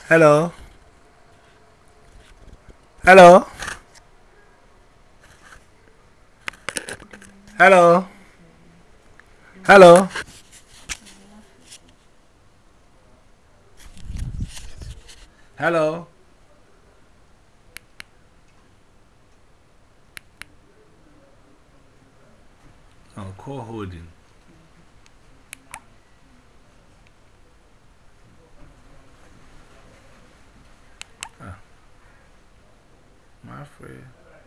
Hello. Hello. Hello. Hello. Hello. Oh, call holding. My friend.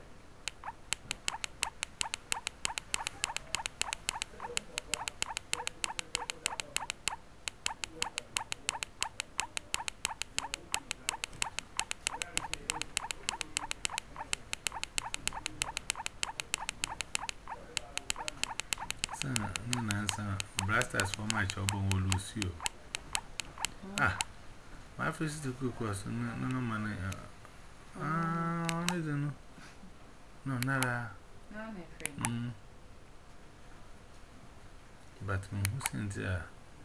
Blasters for my trouble will lose you. Ah, my face is the cook was no money. No, nada. But who sent ya?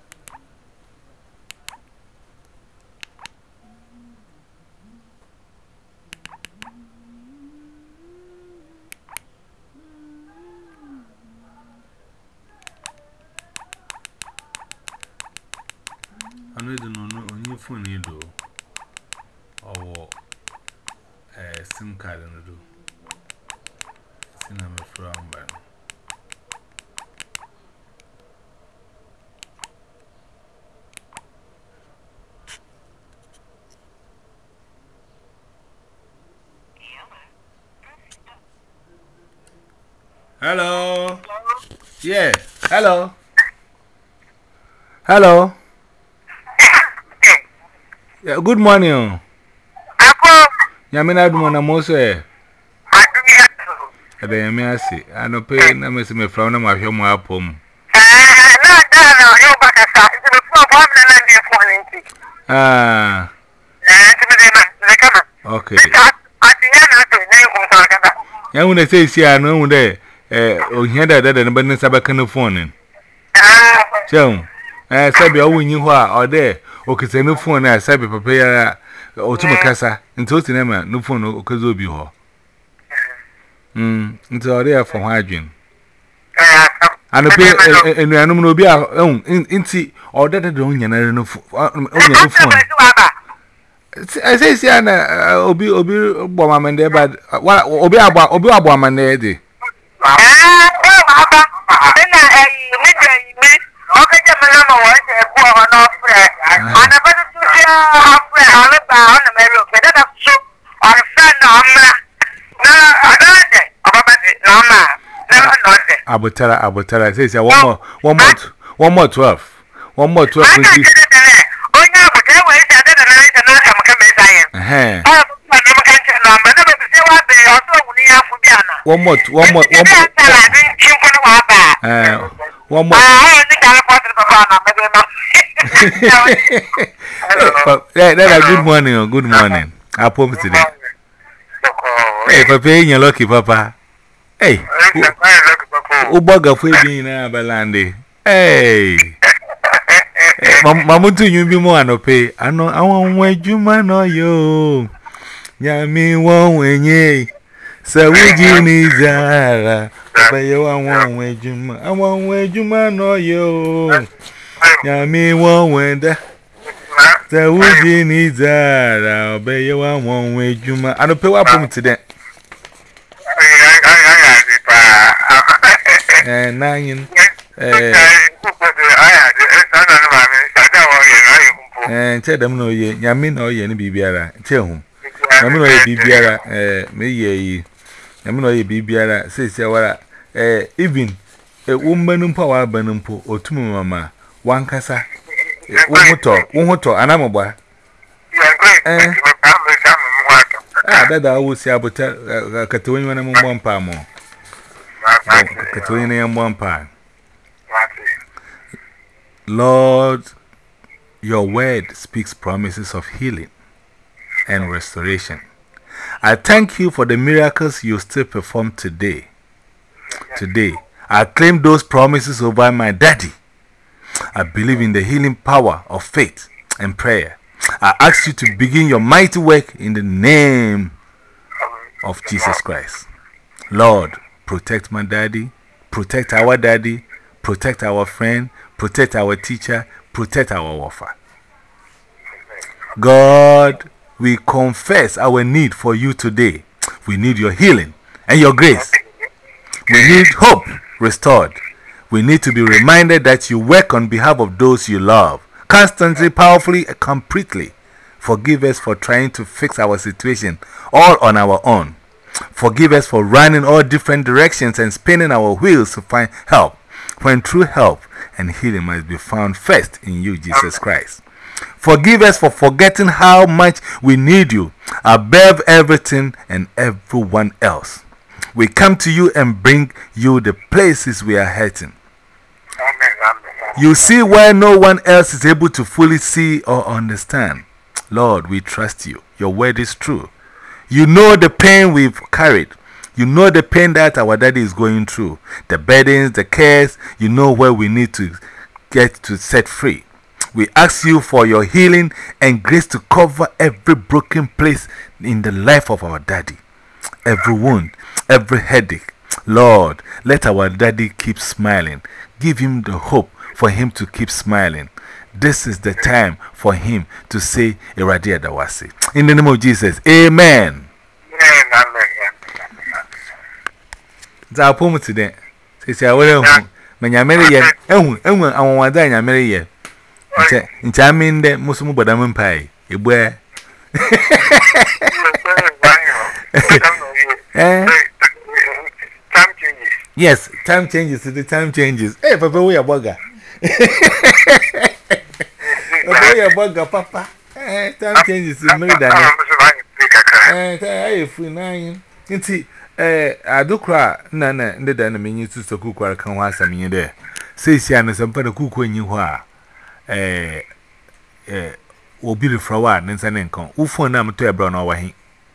I don't know on your phone, you do. Or a SIM card and do. Cinema from Band. Hello. Yeah. Hello. Hello. Yeah, good morning. Yamina Dumona Mose. I am Yassi. I know pay no miss me from my home up home. Ah, okay. I want to say, see, I know there. Oh, here that and Benny Sabacan phone. So, I said, be all you are there. Okay, say no phone. I said, prepare or to Macassa and toast in Emma, no phone or Kazubi ho. It's all there for hygiene. And the pay and the animal be our own in or that don't you know phone. I say, Siana, Obi, Boman there, but what Obi Aboman there. Abutara says, one more 12. One more 12. One more. Good morning. Good morning. I promise today. Hey, Papa, you're lucky, Papa. Hey, Ubaga for being a balandi. Hey, Mamutu, you be more no pay. I know I won't wait you, man, or you. Yami won't win ye. So we need Zara. But you won't wait you, man. I won't wait you, man, or you. Yami won't win that. So we need Zara. But you won't wait you, man. I don't pay what from today. Nine, tell them no ye, Yamin or Yen Bibiara, tell whom. Yamin or Bibiara, me ye, Yamin or Bibiara, says Yawara, even a woman power banumpo or two mamma, one cassa, one motor, and I'm a boy. That I would say about Catawin and 1 pound more. Catawin and 1 pound. Lord, your word speaks promises of healing and restoration. I thank you for the miracles you still perform today. I claim those promises over my daddy. I believe in the healing power of faith and prayer. I ask you to begin your mighty work in the name of Jesus Christ. Lord, protect my daddy, protect our daddy, protect our friend, protect our teacher, protect our warfare. God, we confess our need for you today. We need your healing and your grace. We need hope restored. We need to be reminded that you work on behalf of those you love, constantly, powerfully, and completely. Forgive us for trying to fix our situation all on our own. Forgive us for running all different directions and spinning our wheels to find help, when true help and healing must be found first in you, Jesus Christ. Forgive us for forgetting how much we need you above everything and everyone else. We come to you and bring you the places we are hurting. You see where no one else is able to fully see or understand. Lord, we trust you. Your word is true. You know the pain we've carried. You know the pain that our daddy is going through. The burdens, the cares. You know where we need to get to set free. We ask you for your healing and grace to cover every broken place in the life of our daddy. Every wound, every headache. Lord, let our daddy keep smiling. Give him the hope for him to keep smiling. This is the time for him to say, Eradia Dawasi. In the name of Jesus, amen. Za pomu today. Say, I will have Manyamere yet. I want to marry ye. In Chamin, the Muslim Badam Pie. You wear. Yes, time changes. The time changes. Hey, Papa, we are bugger. We are bugger, Papa. Time changes. I free 9. I do cry. Nana, the dynamic used to cook where I can watch some in there. Say, she and some better cook when you are. Will be the flower and an income. Who for them to a brown over him?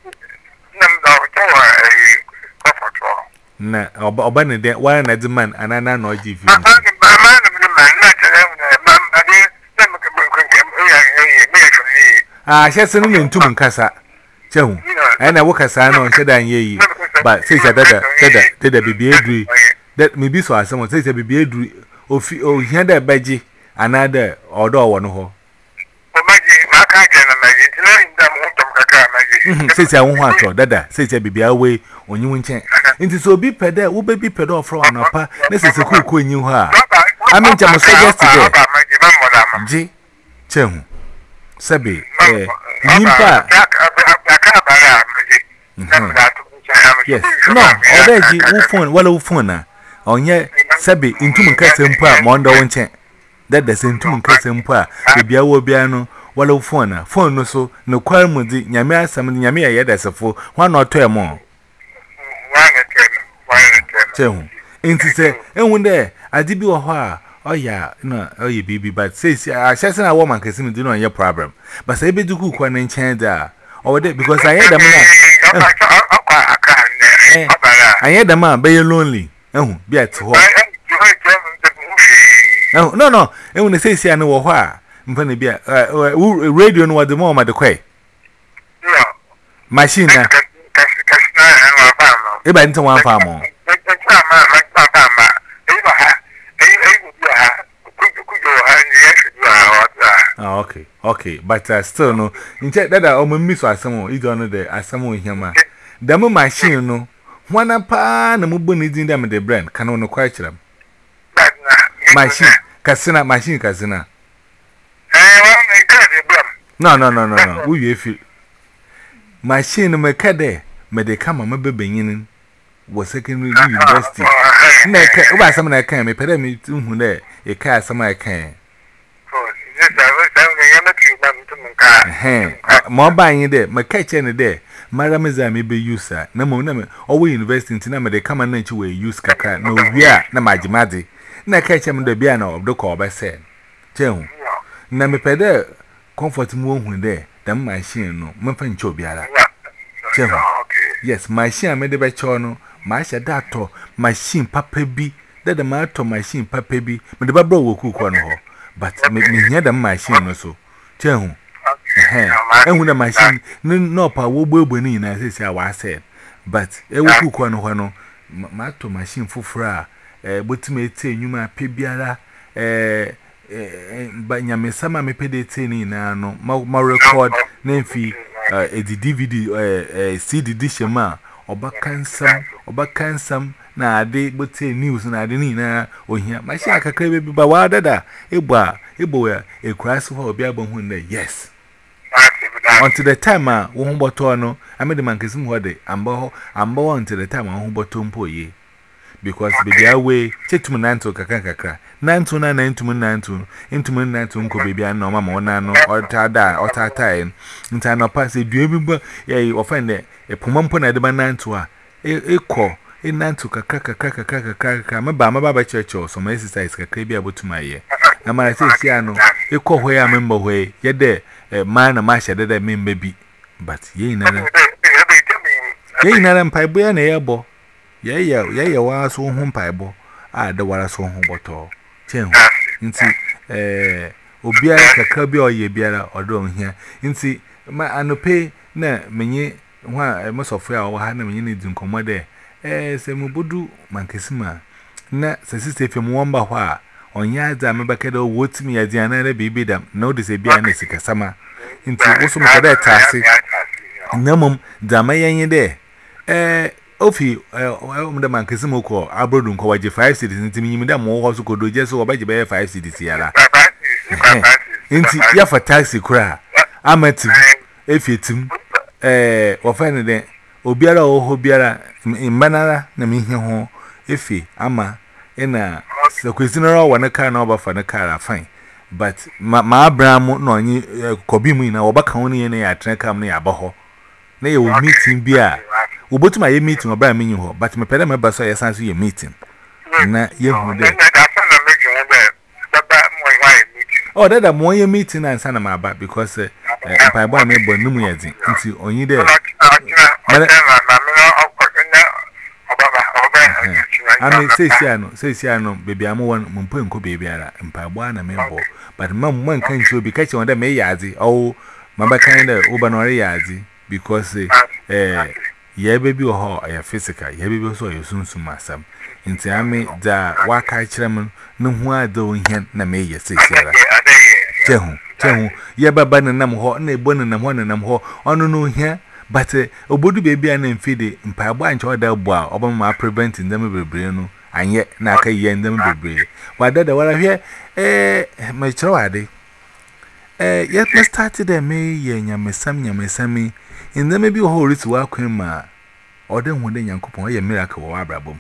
Na obane de why na the man and I know give you. Ah, she send me ntum nkasa. Chehu. And I work as I know said and ye. But say that baby edri. That me be so as someone says a baby edri. O hear that baji another order one ho. Says I won't want dada. Says a baby away when you won't change. Into so be pedal, will be pedal from an upper. This is a cool queen you are. I mean, I must say yesterday. G. Chem. Sabi. Nimpa. Yes. No, already, who phone, well, phone. On ye, Sabi, into Munkassimpa, Mondo won't change. That the same two Munkassimpa, the Biawo, well, phone no so, no qualmudi, Yamia, some Yamia, yet as a fool, 1 or 2 more. Chum, into say, and one day I did be a while. Oh, yeah, no, oh, you baby, but says I says a woman can see me do on your problem. But say, be do cook one and change there. Or that because I had a man. I had a man, be lonely. Oh, be at home. No, and when they say, I know why. I'm going to be a radio and what the moment the quay. Machine, if I didn't want far more. Oh, okay, but still no. In fact, that I almost miss what someone you don't know the as someone here. The machine no. One a pan and move in them the brand can only quite them. Machine, Casina, machine, Casina. No. We if you machine no make there, may they come and maybe in was secondary university. Why someone I can, me pay me to who there, a car some I can. More buying there, my catch any day. Madam is a maybe user. No more, or investing in them, they come and let you use caca. No, we are, no, my jimadi. Na catch him the piano of the call by saying, Jem, Nammy Peder, comfort more when there, than my shin, no, Muffin Chobiara. Jem, yes, my shin made by Chono, my shadato, my shin papa be, that the matter my shin papa be, but the babble will cook one hole. But make me hear the machine also. Jem, And when the machine, no power will be in as I said. But it will cook one, Mato machine for fra, but may say you might pay biara, but Yamisama may pay the tin now, no, record, name fee, a DVD, CD dish, ma, or back some. Na they but say news na de ni na ohia ma sha kakra be ba wa dada ebo a crash for obi abon na yes until the time wo hu boto no ame de mankesim ho de ambo until the time wo hu boto mpo ye because baby away chetum nanto kakra nanto na nantum nanto nko baby an no mama wona no otata nta no pass e dua bi ba ye offend e pomampo na de ba nanto a ekọ nanto kakra maba church or some exercise kakra bi abotuma ye na mara say sia no ekọ hoye amembo hoye ye de man na ma shede de member bi but ye inara mpaibo ya na yebo ye wa so hu mpaibo a de wara so hu boto chen nti obiara kakra bi oye biara odo hia nti ma anope na menye hwa mesofo a wo ha na menye ne dinkomo de se mubudu mankesima na sesise fem womba ho a onya za mebakeda wotimi ya diana na bibi dam no de se bia na sikasama nti woso mkada tase namum dama yenye de ofi mda mankesima ko abrodu nko waje 5 cities nti minyim da mo ho so kodo je so obaje be 5 cities yara nti ya fa taxi kura amati efietim wofane de obiara oho biara mbanara na mihia ho efi ama ina sekwesina ro na car na obafa na car fine but ma abraham no onyi kobi mu na obaka ho ne na ya tren kam na ya baho na ye wo meeting bia obotuma ye meeting obara menyi ho but me pede me ba so ye san so ye meeting na ye hu de oh dada mo ye meeting na san na ma ba because pai boy me bo numu ye din nti onyi de Ami say no baby am one mumpo enko baby ara mpagbo na membo but man kan show bi kache wonder me yazi oh mama kan da oba no re yazi because ye baby ho ya physical ye baby so ye sunsun masam nti ami da waka kirem no hu ado hia na me ye say ara chehu ye baba nanam ho na ebo nanam ho onu no hia but obodu baby an mfide mpagbo anche oda bo a oba ma prevent ndem bebre no anye na aka ye ndem bebre wadada wara hwe me chiro ade yet me started there me ye nyamesam ndem bi ho riti wa kwen ma oda hu de nyankopon ye miracle wa abrabom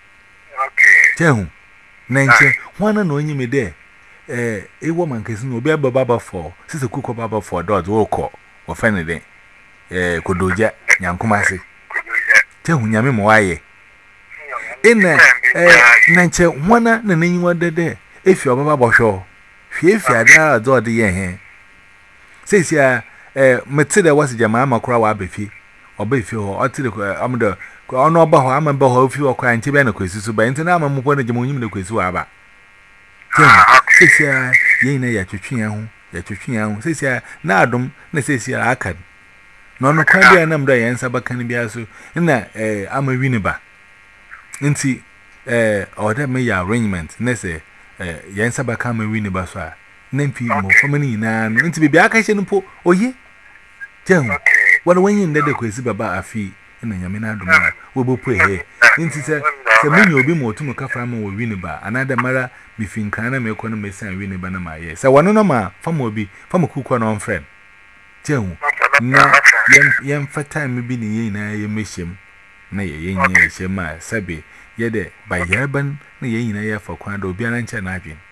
chehu na nche hwana na onyi me de ewo mankesi no obi ababa for sise kuko baba for dot wo ko wo fene de kodoja nyankumase tehu nyame mo waye ina nanche hwana na nanyiwa dede efi obaba bohwo hwe ada azo de ye he sesia mete de wase jamaa makura wa abefi obefi ho otire amdo ono oba ho amamba ho ofi okwa nche be na kwesi so ba ntina amampo na jema onyim na kwesi wa ba tehu sesia ye ina ya twetwe ho sesia na adom na sesia akad no kwa bia na mda yensa bakan bia so na ama winiba nti order me ya arrangement na say yensa bakan ma winiba so a na mfi mo famani na nti bia aka hye npo oye jehu wala wanyi ndede kwesi baba afi na nyame na adoma wo bopo he nti se munyo obi mo otumu kafra ma wo winiba anada mara bifinkan na me kono mesan winiba na ma ye se wono no ma fama obi fama kuko na on friend jehu na yem time bi ni ye na ye meshem na ye nye shem ma sabe ye de ba yaban na ye nyina ye fa kwan do obiara nche na adwen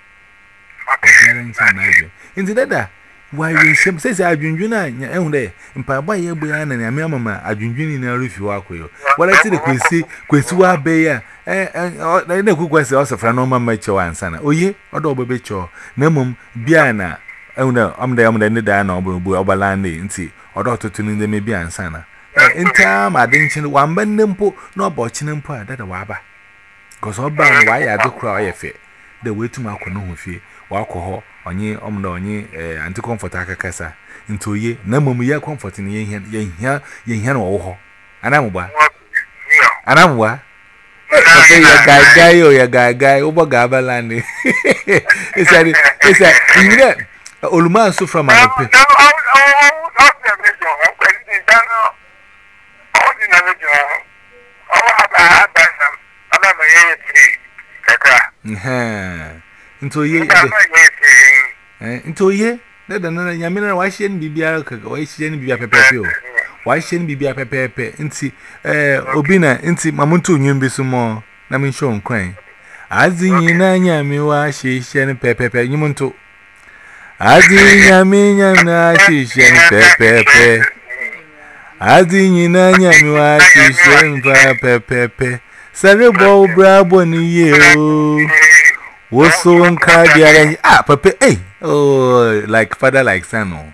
inti dada why we shem say adwundwun a ehun de mpaba ye bu ya na na me amama adwundwun na refi wa koyo wala ti de kwesi wa be ya na kukwase osafra no mama chewa ansana oye odo obebe cho na mum bia na ehun amda ne da na obu obalande nti odo totunu nde me bia ansana nta ma de nchin wamba nempo na obochi nempo a dada wa ba because oba no wa ya de kura oye fe de wetum akono ho fie wa akọ ho onye omno onye anti comfort akakasa into ye na mum ye comfort ni ye hia no wo ho anamwa anamwa okay ya guy obo gabalani it's a you know Oluman so from an into ye that another Yamina, why shouldn't be why shouldn't be a pepe? Why shouldn't be a pepe? Inti Obina, inti Mamuntu, you be some more. Namin shown crying. As in Yanya, me why she shan pepe, you want to. As in Yamina, she shan pepe. As in Yanya, me why she shan pepe. Cerebral brabo ni you. Was so uncardiac. Ah, Papa, eh? Oh, like father, like son. Oh,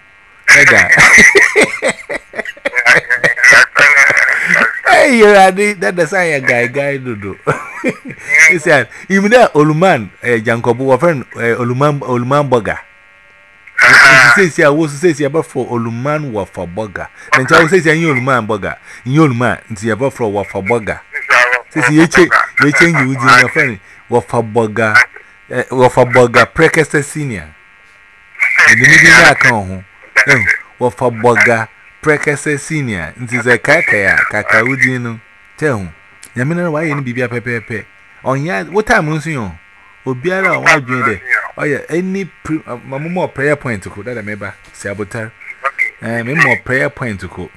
hey, you're that's a guy, do. He said, even that Oluman, Jankobu, friend, Oluman Boga. He says, I was says, you about for Oluman Wafa Boga. Then Charles says, you Oluman Boga. You man, it's about for Wafa Boga. Says, you change you with your friend, Wafa Boga. Wafa Boga, Prekester Senior. The middle account, Wafa Boga, Prekester Senior. It is a kaka, Udino. Tell him, Yamina, why you be a pepe? On yard, what time was you? Obiara, why do you? Oh, yeah, any more prayer point to cook that I remember, Saboteur. More prayer point to cook.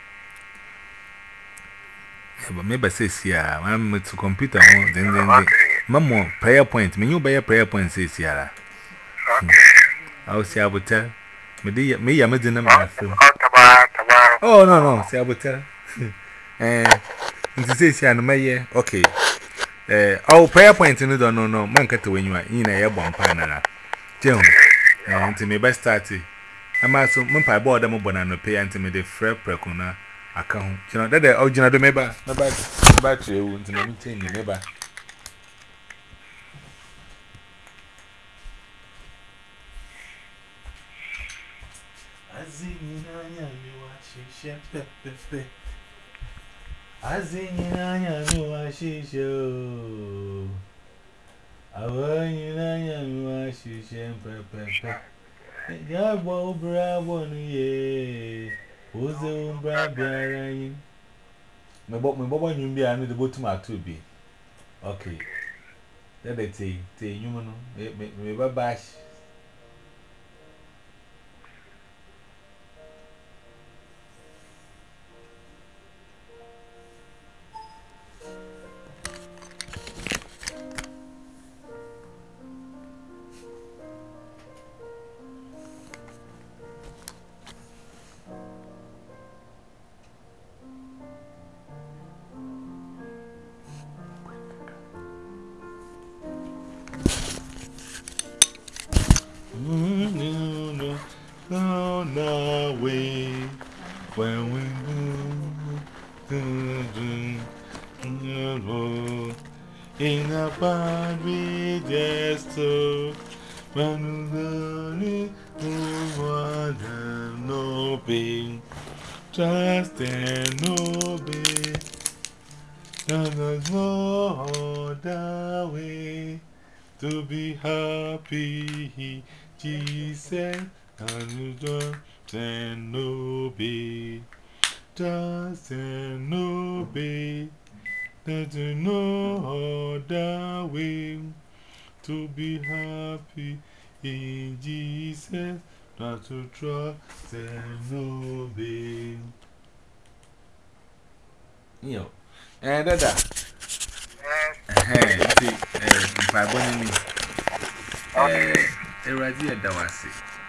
But maybe says here, I'm to computer then more prayer point. Me, you buy a prayer point, says here. I'll say, I will tell me, I'm a dinner. Oh, no, say, I will tell. It says here, no, okay. Oh, prayer point in the no, man, cut when you are in a bomb panel. Tell me, and to me, best started. I'm also Mumpai board them banana pay and to me the Fred Precona account. You know that the original do member, no battery, won't maintain the member. Ya bo bravo ni ozo brabia yin me bo nyum bia no de botum atobi okay that they say nyum no me babash no way when we do in a bad we just to when no pain trust and no pain there's no other way to be happy Jesus and you don't obey, just and obey. There's no other way to be happy in Jesus, not to trust and obey. Yo, and that. See, if I want me, Dawasi.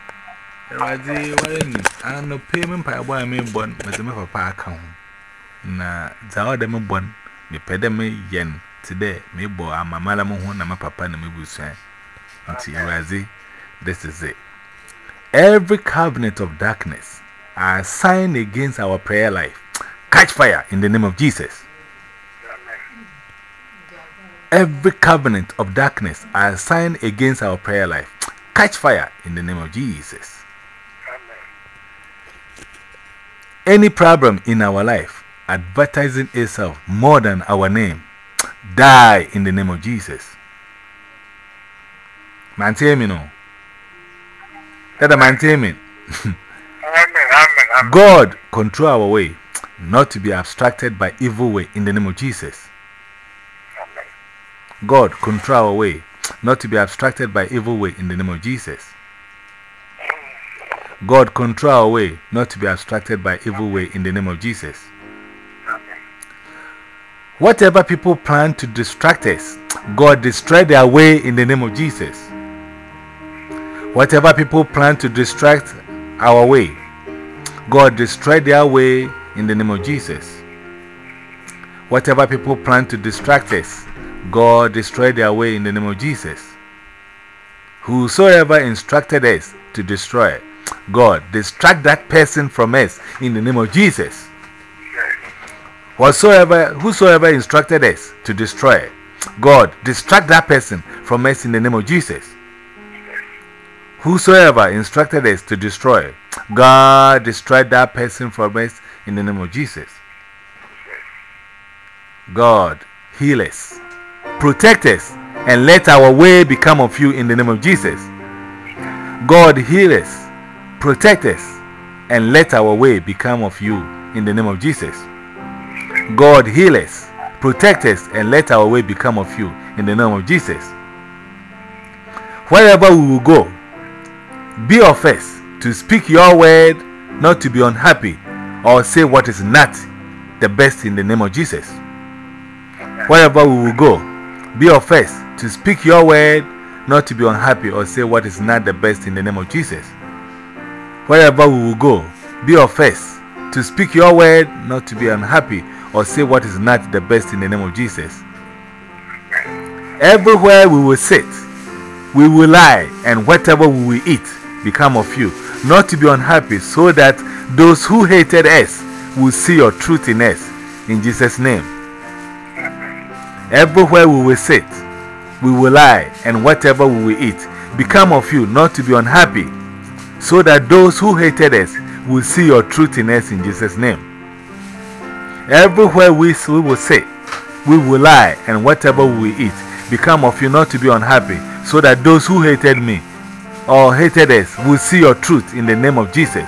I no payment by boy me born, but the papa account. Na Zawa de me born, me pedame yen today, me bo a mamma moon, and my papa and me busan. Until Razi, this is it. Every cabinet of darkness are signed against our prayer life. Catch fire in the name of Jesus. Every covenant of darkness are signed against our prayer life. catch fire in the name of Jesus. Amen. Any problem in our life advertising itself more than our name, die in the name of Jesus. Maintain me, no. That maintain me. Amen. God control our way, not to be abstracted by evil way in the name of Jesus. Amen. God control our way, not to be abstracted by evil way in the name of Jesus. God control our way, not to be abstracted by evil way in the name of Jesus. Amen. Whatever people plan to distract us, God destroy their way in the name of Jesus. Whatever people plan to distract our way, God destroy their way in the name of Jesus. Whatever people plan to distract us, God destroy their way in the name of Jesus. Whosoever instructed us to destroy, God distract that person from us in the name of Jesus. Whosoever instructed us to destroy, God distract that person from us in the name of Jesus. Whosoever instructed us to destroy, God destroy that person from us in the name of Jesus. God heal us, protect us, and let our way become of you in the name of Jesus. God heal us, protect us, and let our way become of you in the name of Jesus. God heal us, protect us, and let our way become of you in the name of Jesus. Wherever we will go, be of us to speak your word, not to be unhappy or say what is not the best in the name of Jesus. Wherever we will go, be of us to speak your word, not to be unhappy or say what is not the best in the name of Jesus. Wherever we will go, be of us to speak your word, not to be unhappy or say what is not the best in the name of Jesus. Everywhere we will sit, we will lie, and whatever we will eat become of you, not to be unhappy, so that those who hated us will see your truth in us, in Jesus' name. Everywhere we will sit, we will lie, and whatever we will eat become of you, not to be unhappy, so that those who hated us will see your truth in us, in Jesus' name. Everywhere we will sit, we will lie, and whatever we will eat become of you, not to be unhappy, so that those who hated me or hated us will see your truth in the name of Jesus.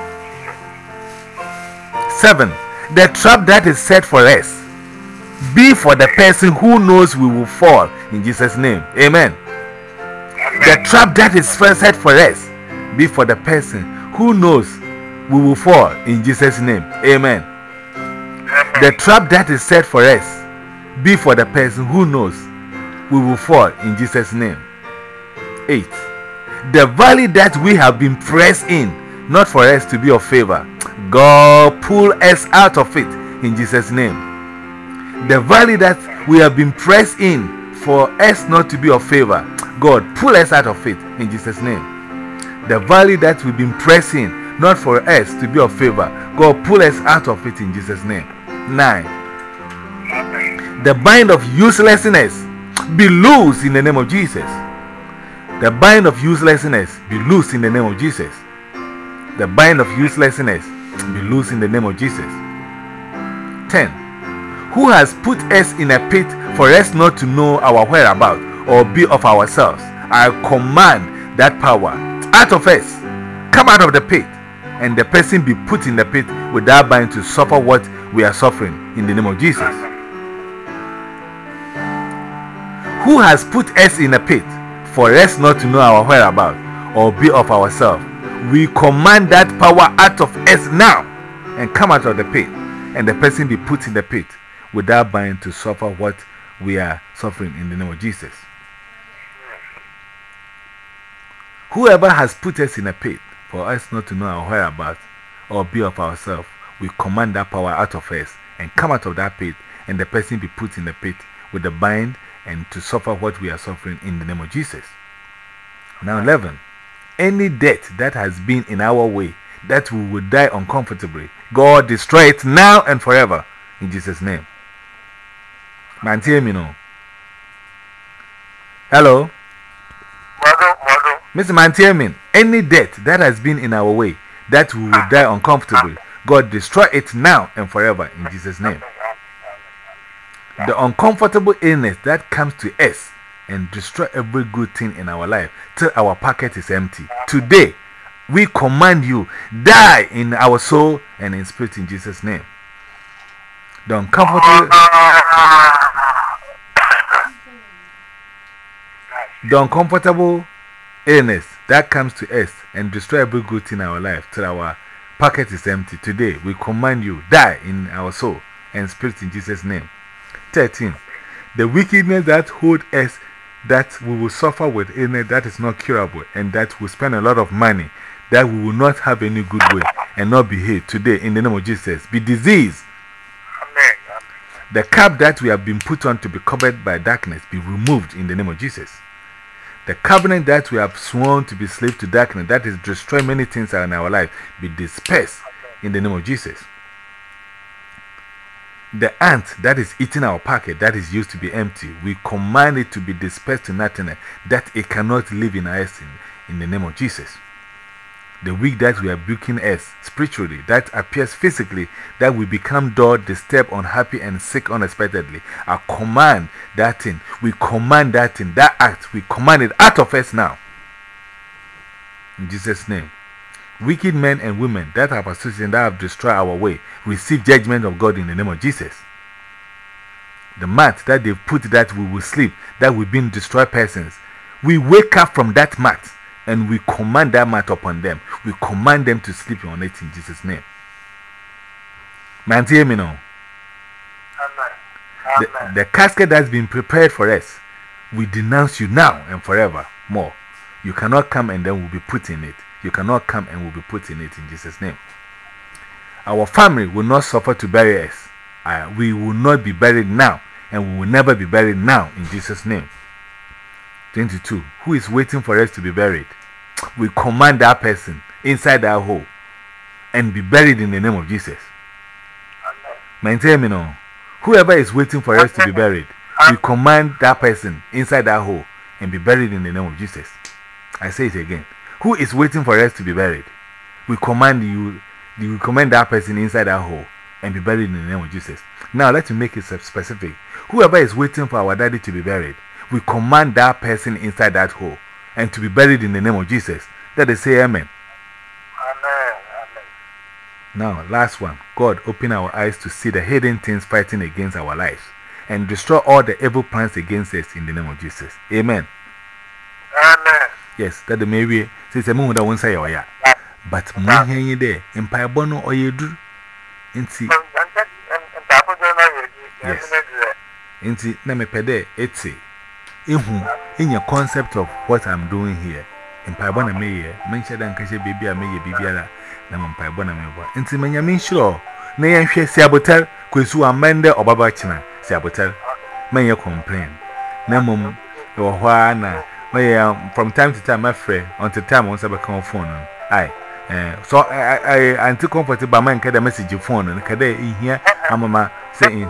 7. The trap that is set for us be for the person who knows we will fall, in Jesus' name. Amen. The trap that is set for us be for the person who knows we will fall, in Jesus' name. Amen. The trap that is set for us be for the person who knows we will fall, in Jesus' name. 8. The valley that we have been pressed in, not for us to be of favor, God pull us out of it, in Jesus' name. The valley that we have been pressed in for us not to be of favor, God pull us out of it, in Jesus' name. The valley that we've been pressed in, not for us to be of favor, God pull us out of it, in Jesus' name. 9. The bind of uselessness be loose in the name of Jesus. The bind of uselessness be loose in the name of Jesus. The bind of uselessness be loose in the name of Jesus. 10. Who has put us in a pit for us not to know our whereabouts or be of ourselves? I command that power out of us. Come out of the pit, and the person be put in the pit with that bind to suffer what we are suffering, in the name of Jesus. Who has put us in a pit for us not to know our whereabouts or be of ourselves? We command that power out of us now and come out of the pit, and the person be put in the pit with that bind to suffer what we are suffering, in the name of Jesus. Whoever has put us in a pit for us not to know our whereabouts or be of ourselves, we command that power out of us and come out of that pit, and the person be put in the pit with the bind and to suffer what we are suffering, in the name of Jesus. Now 11. Any death that has been in our way, that we will die uncomfortably, God destroy it now and forever, in Jesus' name. Man, hear me now. Hello? Mr. Mantiamin, any death that has been in our way, that we will die uncomfortably, God destroy it now and forever in Jesus' name. The uncomfortable illness that comes to us and destroy every good thing in our life till our pocket is empty. Today, we command you, die in our soul and in spirit in Jesus' name. The uncomfortable illness that comes to us and destroy every good thing in our life till our pocket is empty. Today, we command you, die in our soul and spirit in Jesus' name. 13. The wickedness that hold us, that we will suffer with illness that is not curable, and that we spend a lot of money, that we will not have any good way and not be healed. Today, in the name of Jesus, be diseased. The cap that we have been put on to be covered by darkness be removed in the name of Jesus. The covenant that we have sworn to be slave to darkness, that is destroy many things in our life, be dispersed in the name of Jesus. The ant that is eating our pocket, that is used to be empty, we command it to be dispersed to nothingness, that it cannot live in us in the name of Jesus. The weak that we are rebuking us spiritually, that appears physically, that we become dull, disturbed, unhappy, and sick unexpectedly. I command that thing. We command that thing, that act, we command it out of us now. In Jesus' name. Wicked men and women that have associated, that have destroyed our way, receive judgment of God in the name of Jesus. The mat that they've put that we will sleep, that we've been destroyed persons, we wake up from that mat and we command that mat upon them. We command them to sleep on it in Jesus' name. Man, hear me now. The casket that's been prepared for us, we denounce you now and forever more. You cannot come and then we'll be put in it. You cannot come and we'll be put in it in Jesus' name. Our family will not suffer to bury us. We will not be buried now, and we will never be buried now in Jesus' name. 22. Who is waiting for us to be buried? We command that person inside that hole and be buried in the name of Jesus. Maintain me now. Whoever is waiting for us to be buried, we command that person inside that hole and be buried in the name of Jesus. I say it again. Who is waiting for us to be buried? We command you, we command that person inside that hole and be buried in the name of Jesus. Now let's make it specific. Whoever is waiting for our daddy to be buried, we command that person inside that hole and to be buried in the name of Jesus. That is say amen. Amen. Now, last one. God, open our eyes to see the hidden things fighting against our lives and destroy all the evil plans against us in the name of Jesus. Amen. Amen. Yes, that the maybe says a moon that won't say, oh, yeah. But when you there, Empire Bono or you do, inti. Yes. Inti, Namepede, it's in your concept of what I'm doing here. Empire Bono may mention and catch a baby, I may be biara, Nampire Bono may. Inti, when you mean sure, nay, and share Sabotel, Kusu Amanda or Babachina, Sabotel, may you complain. Namum, or Juana. From time to time, my friend, until time once I become phone. Aye, so I too comfortable by man, get a message your phone and Kade in here. I'm mama saying,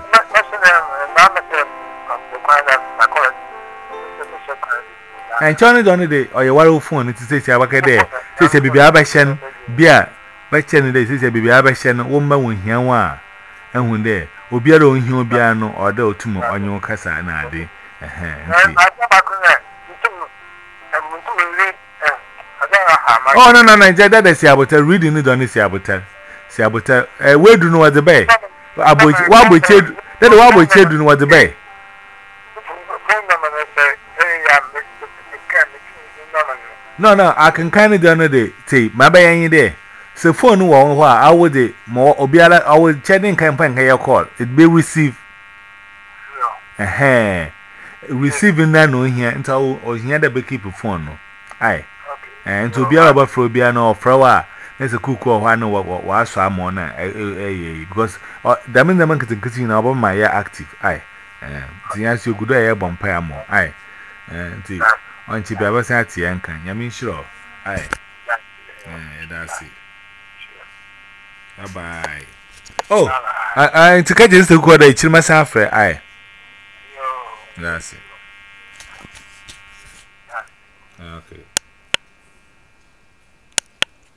and Johnny Donny day or your wild phone to say, Abacade, says a baby Abashan, beer, by Chenny day, says a baby Abashan, woman when he and when there, Obiaro in Hubiano or do tomorrow on your casa and I day. Oh, no, that is Saboteur reading it on the Saboteur. Saboteur, where do you know what the bay? What would you do? That what would you do what the bay? No, I can kind of do another day. My bay any day. So, for no one, I would more Obiala, I would chatting campaign. Can call it be received? Receiving that no here until or here the beekeeper phone. Aye. And to be about Frobiano or Flower, there's a cook or one or what some on because the men the man can continue about my active. Aye, the answer good air bumpire more. Aye, and the auntie Babasati and can you mean sure? Aye, that's it. Bye bye. Oh, I took it just to go to chill myself. Aye, that's it. Okay.